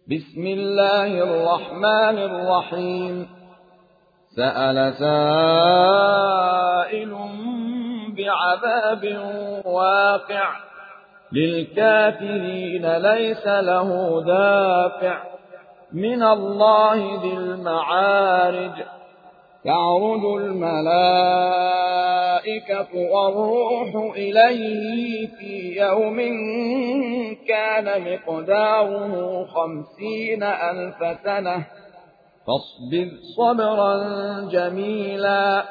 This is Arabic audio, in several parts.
بسم الله الرحمن الرحيم. سأل سائل بعذاب واقع للكافرين ليس له دافع من الله ذي المعارج. تعرج الملائكة والروح إليه في يوم كان مقداره 50,000 سنة فاصبر صبرا جميلا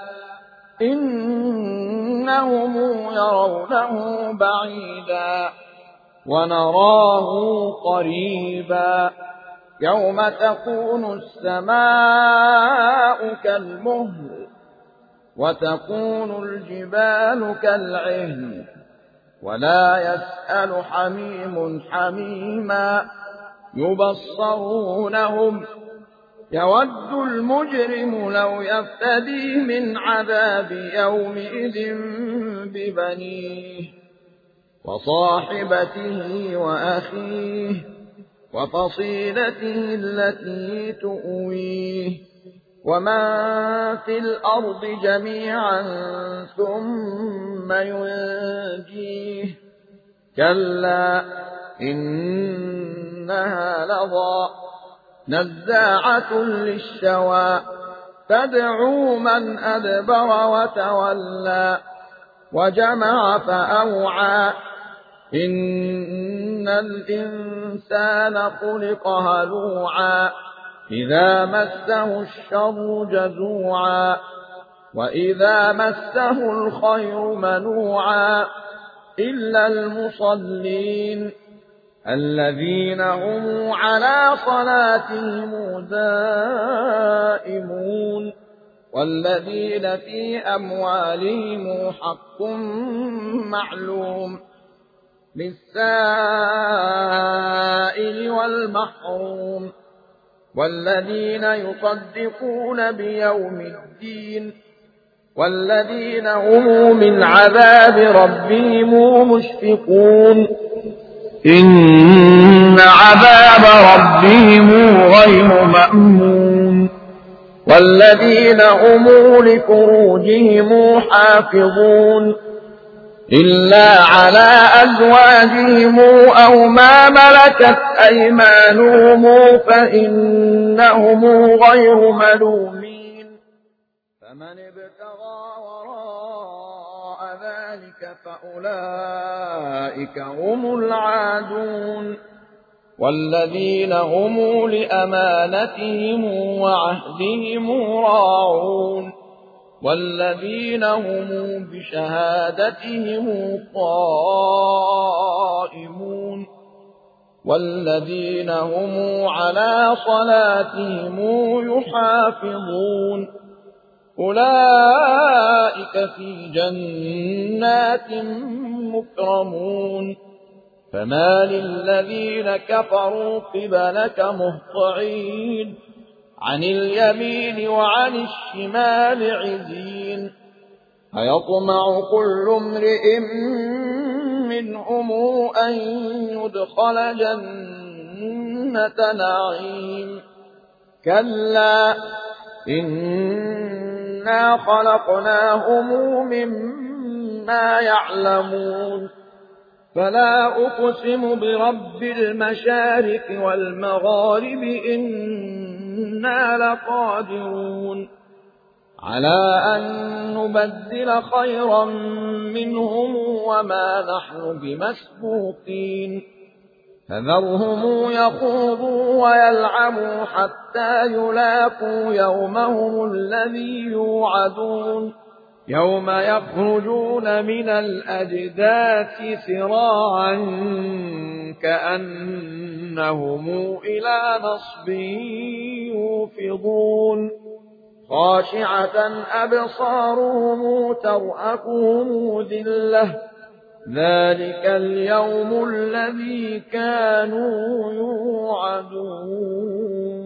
إنهم يرونه بعيدا ونراه قريبا يوم تكون السماء كالمهل وتكون الجبال كالعهن ولا يسأل حميم حميما يبصرونهم يود المجرم لو يفتدي من عذاب يومئذ ببنيه وصاحبته وأخيه وفصيلته التي تؤويه ومن في الأرض جميعا ثم ينجيه كلا إنها لظى نزاعة للشوى تدعو من أدبر وتولى وجمع فأوعى إن الإنسان خلق هلوعا إذا مسه الشر جزوعا وإذا مسه الخير منوعا إلا المصلين الذين هم على صلاتهم دائمون والذين في أموالهم حق معلوم للسائل والمحروم والذين يصدقون بيوم الدين والذين هم من عذاب ربهم مشفقون إن عذاب ربهم غير مأمون والذين هم لفروجهم حافظون إلا على أزواجهم أو ما ملكت أيمانهم فإنهم غير ملومين فمن ابتغى وراء ذلك فأولئك هم العادون والذين هم لأمانتهم وعهدهم راعون والذين هم بشهادتهم قائمون والذين هم على صلاتهم يحافظون أولئك في جنات مكرمون فما للذين كفروا قبلك مهطعين عن اليمين وعن الشمال عزين أيطمع كل امرئ منهم أن يدخل جنة نعيم كلا إنا خلقناهم مما يعلمون فلا أقسم برب المشارق والمغارب إنا لقادرون على أن نبدل خيرا منهم وما نحن بمسبوقين فذرهم يخوضوا ويلعبوا حتى يلاقوا يومهم الذي يوعدون يوم يخرجون من الأجداث سراعا كأنهم إلى نصب يوفضون خاشعة أبصارهم ترهقهم ذلة ذلك اليوم الذي كانوا يوعدون